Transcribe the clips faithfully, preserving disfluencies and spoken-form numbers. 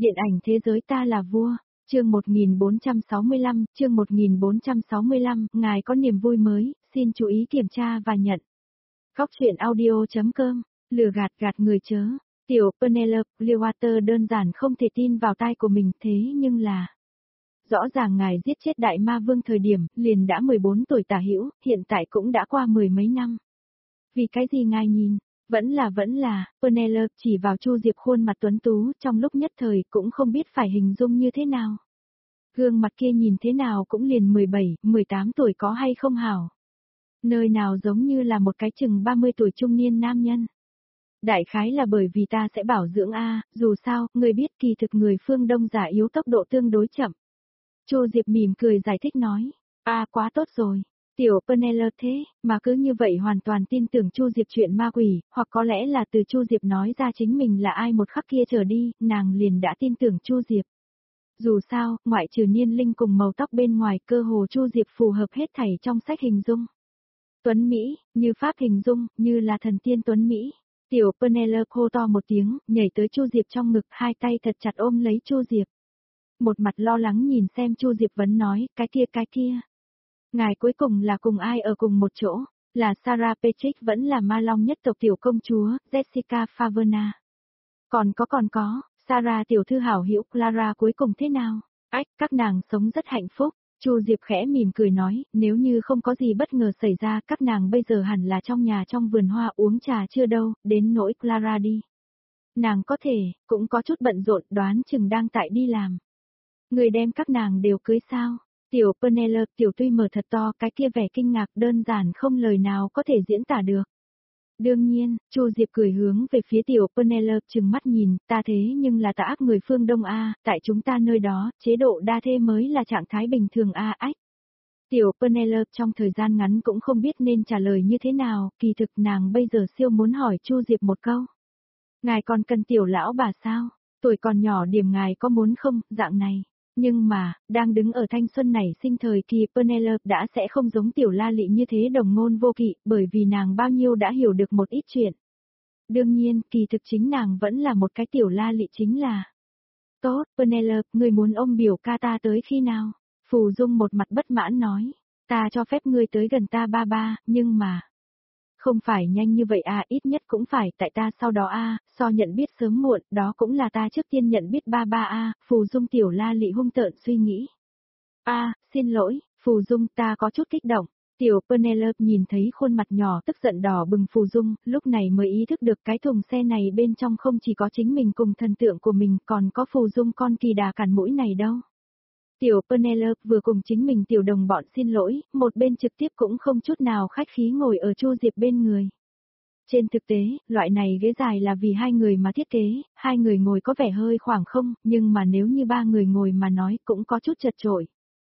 Điện ảnh thế giới ta là vua, chương một nghìn bốn trăm sáu mươi lăm, chương một nghìn bốn trăm sáu mươi lăm, ngài có niềm vui mới, xin chú ý kiểm tra và nhận. Góc truyện audio chấm com, lừa gạt gạt người chớ. Tiểu Penelope Clearwater đơn giản không thể tin vào tai của mình, thế nhưng là... Rõ ràng ngài giết chết đại ma vương thời điểm, liền đã mười bốn tuổi tả hữu, hiện tại cũng đã qua mười mấy năm. Vì cái gì ngài nhìn? Vẫn là vẫn là, Penelope chỉ vào Chu Diệp khuôn mặt tuấn tú, trong lúc nhất thời cũng không biết phải hình dung như thế nào. Gương mặt kia nhìn thế nào cũng liền mười bảy, mười tám tuổi có hay không hảo. Nơi nào giống như là một cái chừng ba mươi tuổi trung niên nam nhân. Đại khái là bởi vì ta sẽ bảo dưỡng A, dù sao, người biết kỳ thực người phương Đông giả yếu tốc độ tương đối chậm. Chu Diệp mỉm cười giải thích nói, a quá tốt rồi. Tiểu Penelope thế, mà cứ như vậy hoàn toàn tin tưởng Chu Diệp chuyện ma quỷ, hoặc có lẽ là từ Chu Diệp nói ra chính mình là ai một khắc kia trở đi, nàng liền đã tin tưởng Chu Diệp. Dù sao, ngoại trừ niên linh cùng màu tóc bên ngoài, cơ hồ Chu Diệp phù hợp hết thảy trong sách hình dung. Tuấn Mỹ, như pháp hình dung, như là thần tiên Tuấn Mỹ. Tiểu Penelope hô to một tiếng, nhảy tới Chu Diệp trong ngực, hai tay thật chặt ôm lấy Chu Diệp. Một mặt lo lắng nhìn xem Chu Diệp vấn nói, cái kia cái kia. Ngài cuối cùng là cùng ai ở cùng một chỗ, là Sarah Patrick vẫn là ma long nhất tộc tiểu công chúa, Jessica Favena. Còn có còn có, Sarah tiểu thư hảo hữu Clara cuối cùng thế nào? Ách, các nàng sống rất hạnh phúc. Chu Diệp khẽ mỉm cười nói, nếu như không có gì bất ngờ xảy ra, các nàng bây giờ hẳn là trong nhà trong vườn hoa uống trà chưa đâu, đến nỗi Clara đi. Nàng có thể, cũng có chút bận rộn, đoán chừng đang tại đi làm. Người đem các nàng đều cưới sao? Tiểu Penelope tiểu tuy mở thật to, cái kia vẻ kinh ngạc đơn giản không lời nào có thể diễn tả được. Đương nhiên, Chu Diệp cười hướng về phía tiểu Penelope trừng mắt nhìn, ta thế nhưng là tà ác người phương Đông A, tại chúng ta nơi đó, chế độ đa thê mới là trạng thái bình thường A ách. Tiểu Penelope trong thời gian ngắn cũng không biết nên trả lời như thế nào, kỳ thực nàng bây giờ siêu muốn hỏi Chu Diệp một câu. Ngài còn cần tiểu lão bà sao? Tuổi còn nhỏ điểm ngài có muốn không, dạng này. Nhưng mà, đang đứng ở thanh xuân này sinh thời kỳ Penelope đã sẽ không giống tiểu La Lị như thế đồng ngôn vô kỵ, bởi vì nàng bao nhiêu đã hiểu được một ít chuyện. Đương nhiên, kỳ thực chính nàng vẫn là một cái tiểu La Lị chính là. Tốt, Penelope, người muốn ôm biểu ca ta tới khi nào? Phù Dung một mặt bất mãn nói, ta cho phép ngươi tới gần ta ba ba, nhưng mà... Không phải nhanh như vậy à, ít nhất cũng phải tại ta sau đó a, à, so nhận biết sớm muộn, đó cũng là ta trước tiên nhận biết ba ba a, à, Phù Dung tiểu La Lị hung tợn suy nghĩ. A, à, xin lỗi, Phù Dung ta có chút kích động. Tiểu Penelope nhìn thấy khuôn mặt nhỏ tức giận đỏ bừng Phù Dung, lúc này mới ý thức được cái thùng xe này bên trong không chỉ có chính mình cùng thần tượng của mình, còn có Phù Dung con kỳ đà cản mũi này đâu. Tiểu Penelope vừa cùng chính mình tiểu đồng bọn xin lỗi, một bên trực tiếp cũng không chút nào khách khí ngồi ở Chu Diệp bên người. Trên thực tế, loại này ghế dài là vì hai người mà thiết kế, hai người ngồi có vẻ hơi khoảng không, nhưng mà nếu như ba người ngồi mà nói cũng có chút chật chội.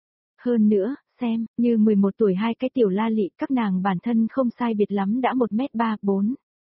Hơn nữa, xem, như mười một tuổi hai cái tiểu La Lị, các nàng bản thân không sai biệt lắm đã một mét ba bốn.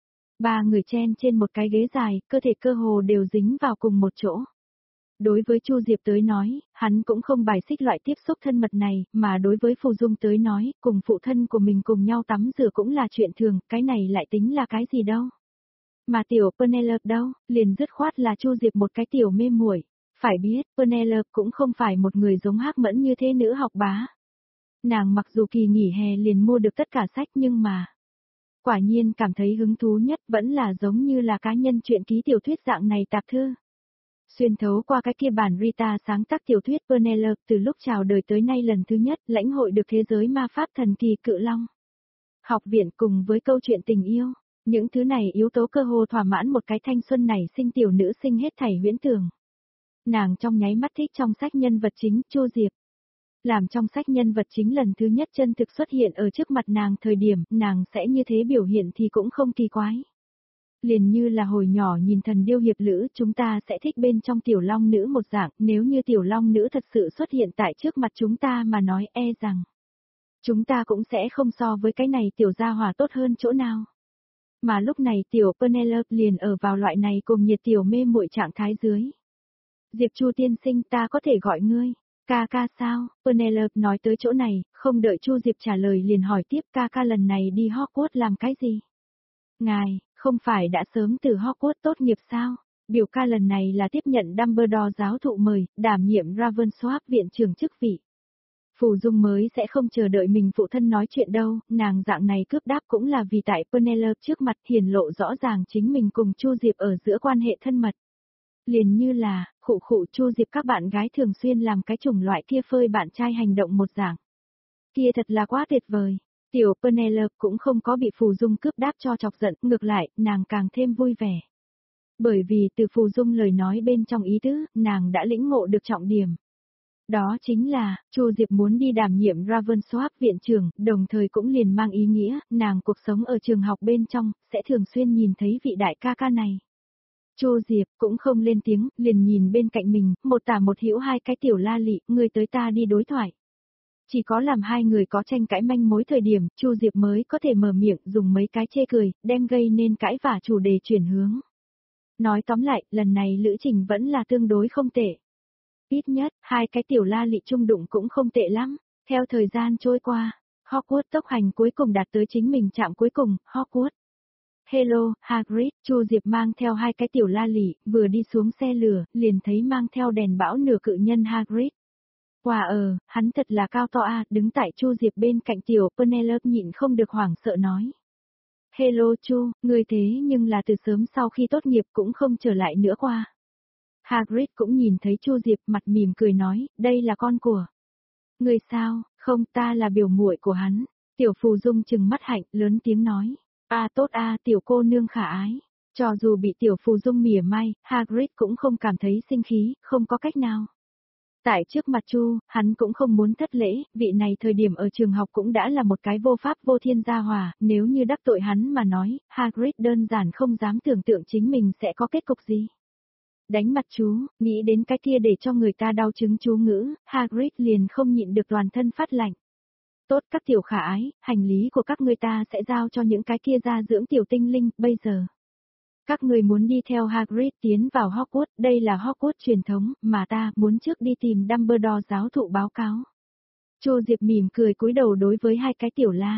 Ba người chen trên một cái ghế dài, cơ thể cơ hồ đều dính vào cùng một chỗ. Đối với Chu Diệp tới nói, hắn cũng không bài xích loại tiếp xúc thân mật này, mà đối với Phù Dung tới nói, cùng phụ thân của mình cùng nhau tắm rửa cũng là chuyện thường, cái này lại tính là cái gì đâu. Mà tiểu Penelope đâu, liền dứt khoát là Chu Diệp một cái tiểu mê muội. Phải biết, Penelope cũng không phải một người giống Hắc Mẫn như thế nữ học bá. Nàng mặc dù kỳ nghỉ hè liền mua được tất cả sách nhưng mà... Quả nhiên cảm thấy hứng thú nhất vẫn là giống như là cá nhân truyện ký tiểu thuyết dạng này tạp thư. Xuyên thấu qua cái kia bản Rita sáng tác tiểu thuyết Penelope từ lúc chào đời tới nay lần thứ nhất lãnh hội được thế giới ma pháp thần kỳ cự long. Học viện cùng với câu chuyện tình yêu, những thứ này yếu tố cơ hồ thỏa mãn một cái thanh xuân này sinh tiểu nữ sinh hết thảy huyễn tưởng. Nàng trong nháy mắt thích trong sách nhân vật chính Chu Diệp. Làm trong sách nhân vật chính lần thứ nhất chân thực xuất hiện ở trước mặt nàng thời điểm nàng sẽ như thế biểu hiện thì cũng không kỳ quái. Liền như là hồi nhỏ nhìn thần điêu hiệp lữ chúng ta sẽ thích bên trong tiểu long nữ một dạng, nếu như tiểu long nữ thật sự xuất hiện tại trước mặt chúng ta mà nói e rằng. Chúng ta cũng sẽ không so với cái này tiểu gia hỏa tốt hơn chỗ nào. Mà lúc này tiểu Penelope liền ở vào loại này cùng nhiệt tiểu mê muội trạng thái dưới. Diệp Chu tiên sinh ta có thể gọi ngươi, ca ca sao, Penelope nói tới chỗ này, không đợi Chu Diệp trả lời liền hỏi tiếp ca ca lần này đi Hogwarts làm cái gì. Ngài, không phải đã sớm từ Hogwarts tốt nghiệp sao? Biểu ca lần này là tiếp nhận Dumbledore giáo thụ mời, đảm nhiệm Ravensworth viện trưởng chức vị. Phù Dung mới sẽ không chờ đợi mình phụ thân nói chuyện đâu, nàng dạng này cướp đáp cũng là vì tại Penelope trước mặt hiển lộ rõ ràng chính mình cùng Chu Diệp ở giữa quan hệ thân mật. Liền như là, khụ khụ Chu Diệp các bạn gái thường xuyên làm cái chủng loại kia phơi bạn trai hành động một dạng. Kia thật là quá tuyệt vời. Tiểu Penelope cũng không có bị Phù Dung cướp đáp cho chọc giận, ngược lại, nàng càng thêm vui vẻ. Bởi vì từ Phù Dung lời nói bên trong ý tứ, nàng đã lĩnh ngộ được trọng điểm. Đó chính là, Chu Diệp muốn đi đảm nhiệm Ravensworth viện trưởng, đồng thời cũng liền mang ý nghĩa, nàng cuộc sống ở trường học bên trong, sẽ thường xuyên nhìn thấy vị đại ca ca này. Chu Diệp cũng không lên tiếng, liền nhìn bên cạnh mình, một tả một hữu hai cái tiểu la lị, người tới ta đi đối thoại. Chỉ có làm hai người có tranh cãi manh mối thời điểm, Chu Diệp mới có thể mở miệng dùng mấy cái chê cười, đem gây nên cãi vả chủ đề chuyển hướng. Nói tóm lại, lần này lữ trình vẫn là tương đối không tệ. Ít nhất, hai cái tiểu la lị trung đụng cũng không tệ lắm. Theo thời gian trôi qua, Hogwarts tốc hành cuối cùng đạt tới chính mình chạm cuối cùng, Hogwarts. Hello, Hagrid, Chu Diệp mang theo hai cái tiểu la lị, vừa đi xuống xe lửa, liền thấy mang theo đèn bão nửa cự nhân Hagrid. Wow ờ, hắn thật là cao to a, đứng tại Chu Diệp bên cạnh tiểu Penelope nhịn không được hoảng sợ nói. Hello Chu, người thế nhưng là từ sớm sau khi tốt nghiệp cũng không trở lại nữa qua. Hagrid cũng nhìn thấy Chu Diệp mặt mỉm cười nói, đây là con của. Người sao, không ta là biểu muội của hắn. Tiểu Phù Dung trừng mắt hạnh, lớn tiếng nói. A tốt a tiểu cô nương khả ái. Cho dù bị tiểu Phù Dung mỉa mai, Hagrid cũng không cảm thấy sinh khí, không có cách nào. Tại trước mặt Chu, hắn cũng không muốn thất lễ, vị này thời điểm ở trường học cũng đã là một cái vô pháp vô thiên gia hòa, nếu như đắc tội hắn mà nói, Hagrid đơn giản không dám tưởng tượng chính mình sẽ có kết cục gì. Đánh mặt chú, nghĩ đến cái kia để cho người ta đau chứng chú ngữ, Hagrid liền không nhịn được toàn thân phát lạnh. Tốt các tiểu khả ái, hành lý của các ngươi ta sẽ giao cho những cái kia gia dưỡng tiểu tinh linh, bây giờ. Các người muốn đi theo Hagrid tiến vào Hogwarts, đây là Hogwarts truyền thống, mà ta muốn trước đi tìm Dumbledore giáo thụ báo cáo. Chu Diệp mỉm cười cúi đầu đối với hai cái tiểu la.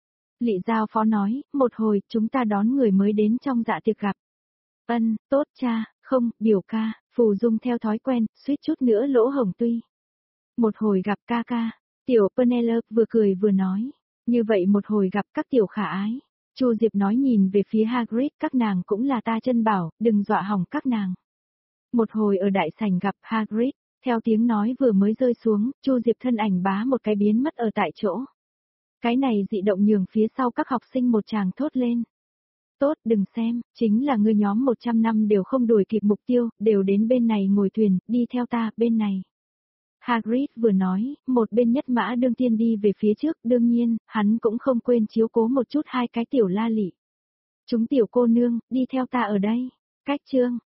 Lị giao phó nói, một hồi chúng ta đón người mới đến trong dạ tiệc gặp. Ân, tốt cha, không, biểu ca, Phù Dung theo thói quen, suýt chút nữa lỗ hổng tuy. Một hồi gặp ca ca, tiểu Penelope vừa cười vừa nói, như vậy một hồi gặp các tiểu khả ái. Chu Diệp nói nhìn về phía Hagrid, các nàng cũng là ta chân bảo, đừng dọa hỏng các nàng. Một hồi ở đại sảnh gặp Hagrid, theo tiếng nói vừa mới rơi xuống, Chu Diệp thân ảnh bá một cái biến mất ở tại chỗ. Cái này dị động nhường phía sau các học sinh một tràng thốt lên. Tốt, đừng xem, chính là ngươi nhóm một trăm năm đều không đuổi kịp mục tiêu, đều đến bên này ngồi thuyền, đi theo ta, bên này. Hagrid vừa nói, một bên nhất mã đương tiên đi về phía trước, đương nhiên, hắn cũng không quên chiếu cố một chút hai cái tiểu la lị. Chúng tiểu cô nương, đi theo ta ở đây. Cách chương,